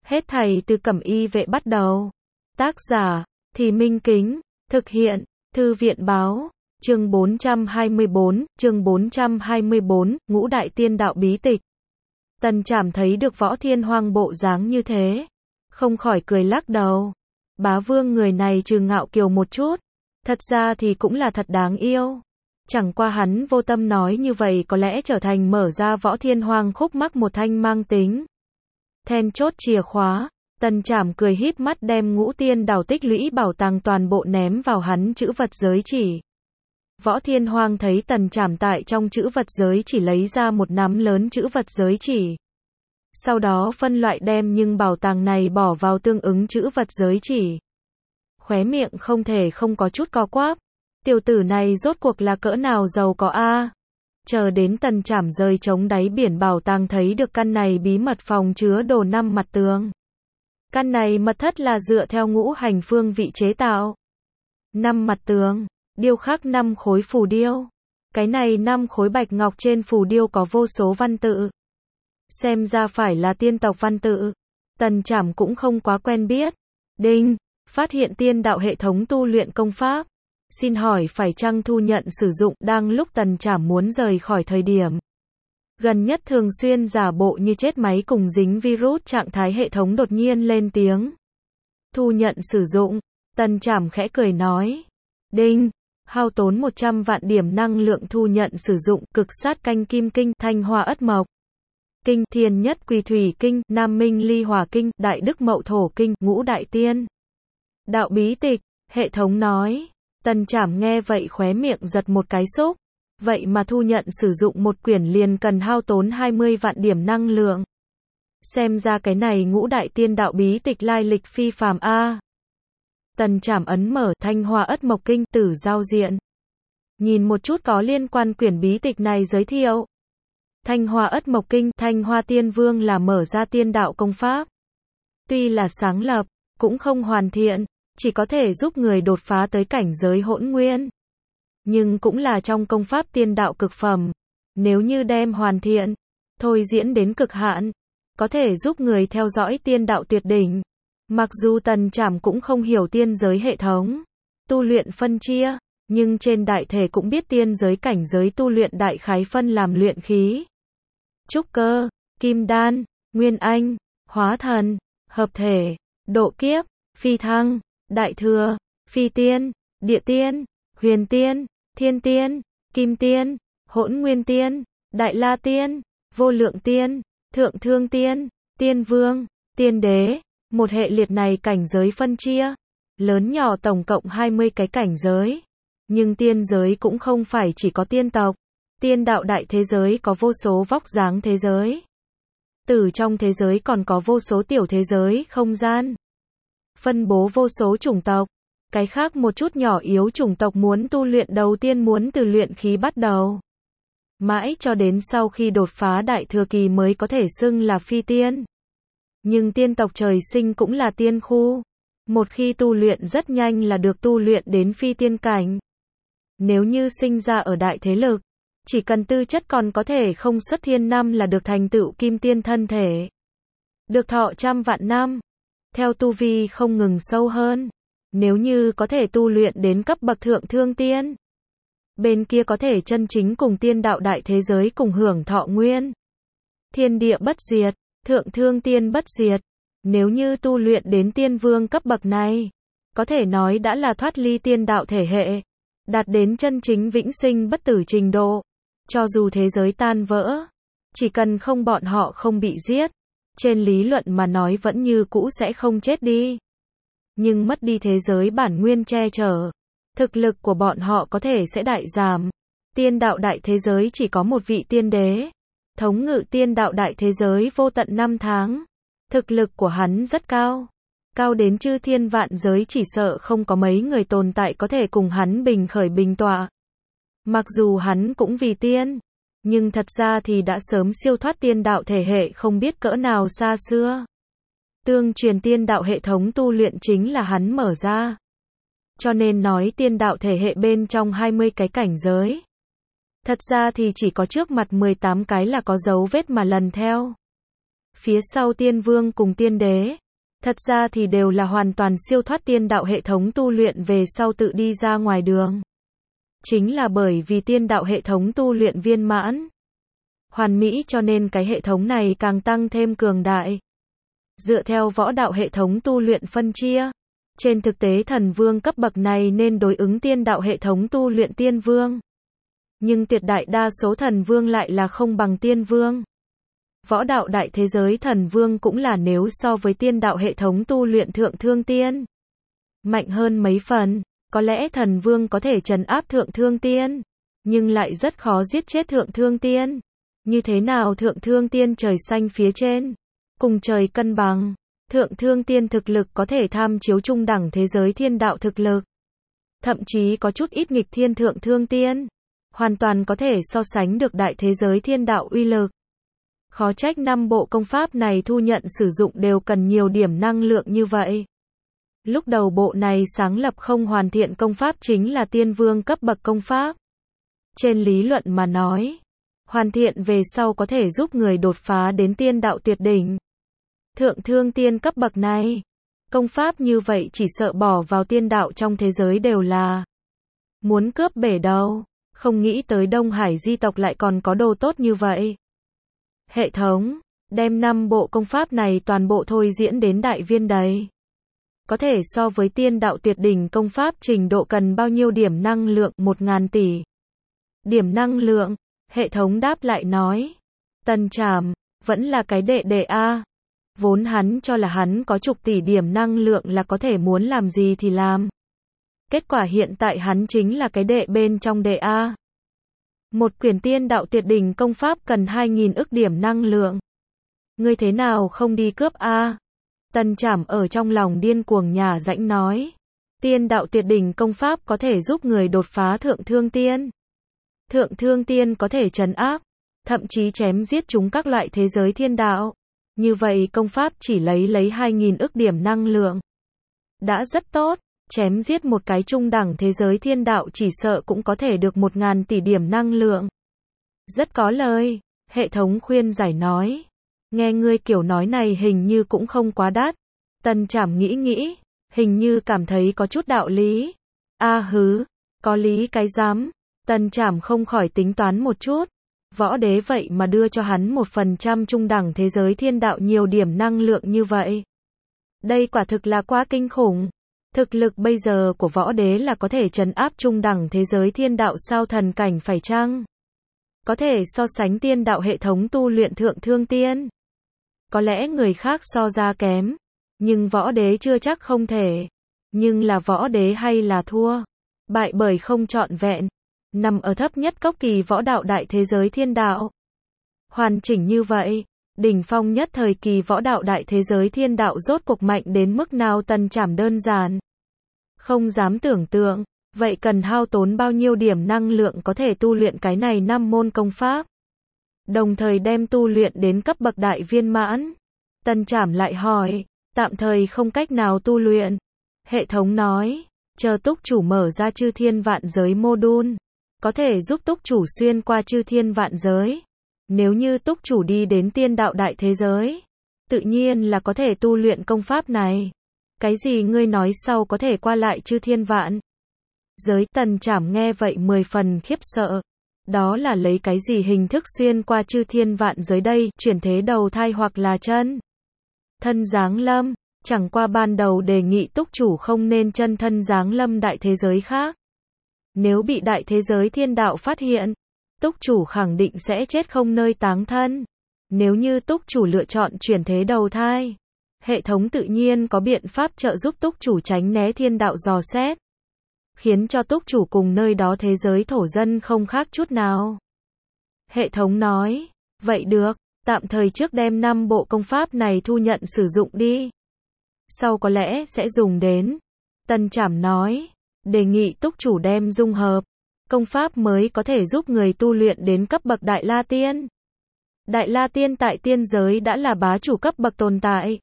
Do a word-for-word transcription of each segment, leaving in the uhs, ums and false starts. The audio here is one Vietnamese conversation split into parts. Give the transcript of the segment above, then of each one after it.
Hết thảy từ Cẩm Y Vệ bắt đầu. Tác giả, Thì Minh Kính, thực hiện, Thư viện báo, chương bốn trăm hai mươi bốn, chương bốn trăm hai mươi bốn, Ngũ Đại Tiên Đạo Bí Tịch. Tần Trảm thấy được Võ Thiên Hoang bộ dáng như thế, không khỏi cười lắc đầu. Bá Vương người này trừ ngạo kiều một chút, thật ra thì cũng là thật đáng yêu. Chẳng qua hắn vô tâm nói như vậy có lẽ trở thành mở ra Võ Thiên Hoang khúc mắc một thanh mang tính then chốt chìa khóa. Tần Trảm cười híp mắt đem Ngũ Tiên Đảo tích lũy bảo tàng toàn bộ ném vào hắn chữ vật giới chỉ. Võ Thiên Hoang thấy Tần Trảm tại trong chữ vật giới chỉ lấy ra một nắm lớn chữ vật giới chỉ. Sau đó phân loại đem nhưng bảo tàng này bỏ vào tương ứng chữ vật giới chỉ. Khóe miệng không thể không có chút co quắp. Tiểu tử này rốt cuộc là cỡ nào giàu có a? Chờ đến Tần Trảm rơi trống đáy biển bảo tàng thấy được căn này bí mật phòng chứa đồ năm mặt tường. Căn này mật thất là dựa theo ngũ hành phương vị chế tạo. Năm mặt tường, điêu khắc năm khối phù điêu. Cái này năm khối bạch ngọc trên phù điêu có vô số văn tự. Xem ra phải là tiên tộc văn tự. Tần Trảm cũng không quá quen biết. Đinh, phát hiện tiên đạo hệ thống tu luyện công pháp. Xin hỏi phải chăng thu nhận sử dụng. Đang lúc Tần Trảm muốn rời khỏi thời điểm gần nhất thường xuyên giả bộ như chết máy cùng dính virus trạng thái hệ thống đột nhiên lên tiếng. Thu nhận sử dụng. Tần Trảm khẽ cười nói. Đinh, hao tốn một trăm vạn điểm năng lượng thu nhận sử dụng cực sát canh kim kinh, thanh hoa ất mộc kinh, thiên nhất quỳ thủy kinh, nam minh ly hòa kinh, đại đức mậu thổ kinh, ngũ đại tiên đạo bí tịch. Hệ thống nói. Tần Trảm nghe vậy khóe miệng giật một cái xúc. Vậy mà thu nhận sử dụng một quyển liền cần hao tốn hai mươi vạn điểm năng lượng. Xem ra cái này ngũ đại tiên đạo bí tịch lai lịch phi phàm a. Tần Trảm ấn mở thanh hoa ất mộc kinh tử giao diện. Nhìn một chút có liên quan quyển bí tịch này giới thiệu. Thanh hoa ất mộc kinh, Thanh Hoa Tiên Vương là mở ra tiên đạo công pháp. Tuy là sáng lập, cũng không hoàn thiện, chỉ có thể giúp người đột phá tới cảnh giới hỗn nguyên. Nhưng cũng là trong công pháp tiên đạo cực phẩm. Nếu như đem hoàn thiện, thôi diễn đến cực hạn, có thể giúp người theo dõi tiên đạo tuyệt đỉnh. Mặc dù Tần Trảm cũng không hiểu tiên giới hệ thống tu luyện phân chia, nhưng trên đại thể cũng biết tiên giới cảnh giới tu luyện đại khái phân làm luyện khí, trúc cơ, kim đan, nguyên anh, hóa thần, hợp thể, độ kiếp, phi thăng, đại thừa, phi tiên, địa tiên, huyền tiên, thiên tiên, kim tiên, hỗn nguyên tiên, đại la tiên, vô lượng tiên, thượng thương tiên, tiên vương, tiên đế. Một hệ liệt này cảnh giới phân chia, lớn nhỏ tổng cộng hai mươi cái cảnh giới. Nhưng tiên giới cũng không phải chỉ có tiên tộc. Tiên đạo đại thế giới có vô số vóc dáng thế giới. Từ trong thế giới còn có vô số tiểu thế giới không gian. Phân bố vô số chủng tộc. Cái khác một chút nhỏ yếu chủng tộc muốn tu luyện đầu tiên muốn từ luyện khí bắt đầu. Mãi cho đến sau khi đột phá đại thừa kỳ mới có thể xưng là phi tiên. Nhưng tiên tộc trời sinh cũng là tiên khu. Một khi tu luyện rất nhanh là được tu luyện đến phi tiên cảnh. Nếu như sinh ra ở đại thế lực, chỉ cần tư chất còn có thể không xuất thiên năm là được thành tựu kim tiên thân thể. Được thọ trăm vạn năm. Theo tu vi không ngừng sâu hơn. Nếu như có thể tu luyện đến cấp bậc thượng thương tiên. Bên kia có thể chân chính cùng tiên đạo đại thế giới cùng hưởng thọ nguyên. Thiên địa bất diệt. Thượng thương tiên bất diệt. Nếu như tu luyện đến tiên vương cấp bậc này, có thể nói đã là thoát ly tiên đạo thể hệ, đạt đến chân chính vĩnh sinh bất tử trình độ. Cho dù thế giới tan vỡ, chỉ cần không bọn họ không bị giết, trên lý luận mà nói vẫn như cũ sẽ không chết đi. Nhưng mất đi thế giới bản nguyên che chở, thực lực của bọn họ có thể sẽ đại giảm. Tiên đạo đại thế giới chỉ có một vị tiên đế. Thống ngự tiên đạo đại thế giới vô tận năm tháng. Thực lực của hắn rất cao. Cao đến chư thiên vạn giới chỉ sợ không có mấy người tồn tại có thể cùng hắn bình khởi bình tọa. Mặc dù hắn cũng vì tiên, nhưng thật ra thì đã sớm siêu thoát tiên đạo thể hệ không biết cỡ nào xa xưa. Tương truyền tiên đạo hệ thống tu luyện chính là hắn mở ra. Cho nên nói tiên đạo thể hệ bên trong hai mươi cái cảnh giới. Thật ra thì chỉ có trước mặt mười tám cái là có dấu vết mà lần theo. Phía sau tiên vương cùng tiên đế, thật ra thì đều là hoàn toàn siêu thoát tiên đạo hệ thống tu luyện về sau tự đi ra ngoài đường. Chính là bởi vì tiên đạo hệ thống tu luyện viên mãn, hoàn mỹ cho nên cái hệ thống này càng tăng thêm cường đại. Dựa theo võ đạo hệ thống tu luyện phân chia, trên thực tế thần vương cấp bậc này nên đối ứng tiên đạo hệ thống tu luyện tiên vương. Nhưng tuyệt đại đa số thần vương lại là không bằng tiên vương. Võ đạo đại thế giới thần vương cũng là nếu so với tiên đạo hệ thống tu luyện thượng thương tiên, mạnh hơn mấy phần. Có lẽ thần vương có thể trấn áp thượng thương tiên, nhưng lại rất khó giết chết thượng thương tiên. Như thế nào thượng thương tiên trời xanh phía trên, cùng trời cân bằng, thượng thương tiên thực lực có thể tham chiếu trung đẳng thế giới thiên đạo thực lực. Thậm chí có chút ít nghịch thiên thượng thương tiên, hoàn toàn có thể so sánh được đại thế giới thiên đạo uy lực. Khó trách năm bộ công pháp này thu nhận sử dụng đều cần nhiều điểm năng lượng như vậy. Lúc đầu bộ này sáng lập không hoàn thiện công pháp chính là tiên vương cấp bậc công pháp. Trên lý luận mà nói, hoàn thiện về sau có thể giúp người đột phá đến tiên đạo tuyệt đỉnh. Thượng thương tiên cấp bậc này, công pháp như vậy chỉ sợ bỏ vào tiên đạo trong thế giới đều là muốn cướp bể đầu, không nghĩ tới Đông Hải di tộc lại còn có đồ tốt như vậy. Hệ thống, đem năm bộ công pháp này toàn bộ thôi diễn đến đại viên đầy. Có thể so với tiên đạo tuyệt đỉnh công pháp trình độ cần bao nhiêu điểm năng lượng? Một ngàn tỷ. Điểm năng lượng, hệ thống đáp lại nói. Tần Trảm, vẫn là cái đệ đệ A. Vốn hắn cho là hắn có chục tỷ điểm năng lượng là có thể muốn làm gì thì làm. Kết quả hiện tại hắn chính là cái đệ bên trong đệ A. Một quyển tiên đạo tuyệt đỉnh công pháp cần hai nghìn ức điểm năng lượng. Ngươi thế nào không đi cướp A? Tần Trảm ở trong lòng điên cuồng nhả rãnh nói. Tiên đạo tuyệt đỉnh công pháp có thể giúp người đột phá thượng thương tiên. Thượng thương tiên có thể trấn áp, thậm chí chém giết chúng các loại thế giới thiên đạo. Như vậy công pháp chỉ lấy lấy hai nghìn ức điểm năng lượng. Đã rất tốt, chém giết một cái trung đẳng thế giới thiên đạo chỉ sợ cũng có thể được một ngàn tỷ điểm năng lượng. Rất có lời, hệ thống khuyên giải nói. Nghe ngươi kiểu nói này hình như cũng không quá đắt. Tần Trảm nghĩ nghĩ, hình như cảm thấy có chút đạo lý. A hứ, có lý cái dám. Tần Trảm không khỏi tính toán một chút. Võ đế vậy mà đưa cho hắn một phần trăm trung đẳng thế giới thiên đạo nhiều điểm năng lượng như vậy. Đây quả thực là quá kinh khủng. Thực lực bây giờ của võ đế là có thể trấn áp trung đẳng thế giới thiên đạo sao thần cảnh phải chăng? Có thể so sánh tiên đạo hệ thống tu luyện thượng thương tiên. Có lẽ người khác so ra kém, nhưng võ đế chưa chắc không thể. Nhưng là võ đế hay là thua, bại bởi không trọn vẹn, nằm ở thấp nhất cốc kỳ võ đạo đại thế giới thiên đạo. Hoàn chỉnh như vậy, đỉnh phong nhất thời kỳ võ đạo đại thế giới thiên đạo rốt cuộc mạnh đến mức nào? Tần Trảm đơn giản không dám tưởng tượng, vậy cần hao tốn bao nhiêu điểm năng lượng có thể tu luyện cái này năm môn công pháp, đồng thời đem tu luyện đến cấp bậc đại viên mãn. Tần Trảm lại hỏi, tạm thời không cách nào tu luyện. Hệ thống nói, chờ túc chủ mở ra chư thiên vạn giới module, có thể giúp túc chủ xuyên qua chư thiên vạn giới. Nếu như túc chủ đi đến tiên đạo đại thế giới, tự nhiên là có thể tu luyện công pháp này. Cái gì ngươi nói sau có thể qua lại chư thiên vạn giới? Tần Trảm nghe vậy mười phần khiếp sợ. Đó là lấy cái gì hình thức xuyên qua chư thiên vạn giới đây? Chuyển thế đầu thai hoặc là chân thân giáng lâm? Chẳng qua ban đầu đề nghị túc chủ không nên chân thân giáng lâm đại thế giới khác. Nếu bị đại thế giới thiên đạo phát hiện, túc chủ khẳng định sẽ chết không nơi táng thân. Nếu như túc chủ lựa chọn chuyển thế đầu thai, hệ thống tự nhiên có biện pháp trợ giúp túc chủ tránh né thiên đạo dò xét, khiến cho túc chủ cùng nơi đó thế giới thổ dân không khác chút nào. Hệ thống nói, vậy được, tạm thời trước đem năm bộ công pháp này thu nhận sử dụng đi. Sau có lẽ sẽ dùng đến. Tần Trảm nói, đề nghị túc chủ đem dung hợp công pháp mới có thể giúp người tu luyện đến cấp bậc Đại La Tiên. Đại La Tiên tại tiên giới đã là bá chủ cấp bậc tồn tại.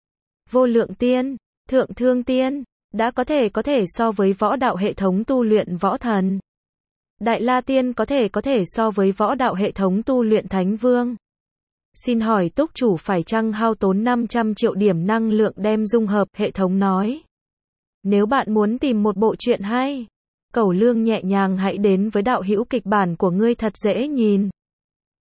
Vô Lượng Tiên, Thượng Thương Tiên, đã có thể có thể so với võ đạo hệ thống tu luyện võ thần. Đại La Tiên có thể có thể so với võ đạo hệ thống tu luyện thánh vương. Xin hỏi túc chủ phải chăng hao tốn năm trăm triệu điểm năng lượng đem dung hợp, hệ thống nói. Nếu bạn muốn tìm một bộ truyện hay, Cẩu Lương nhẹ nhàng hãy đến với đạo hữu kịch bản của ngươi thật dễ nhìn.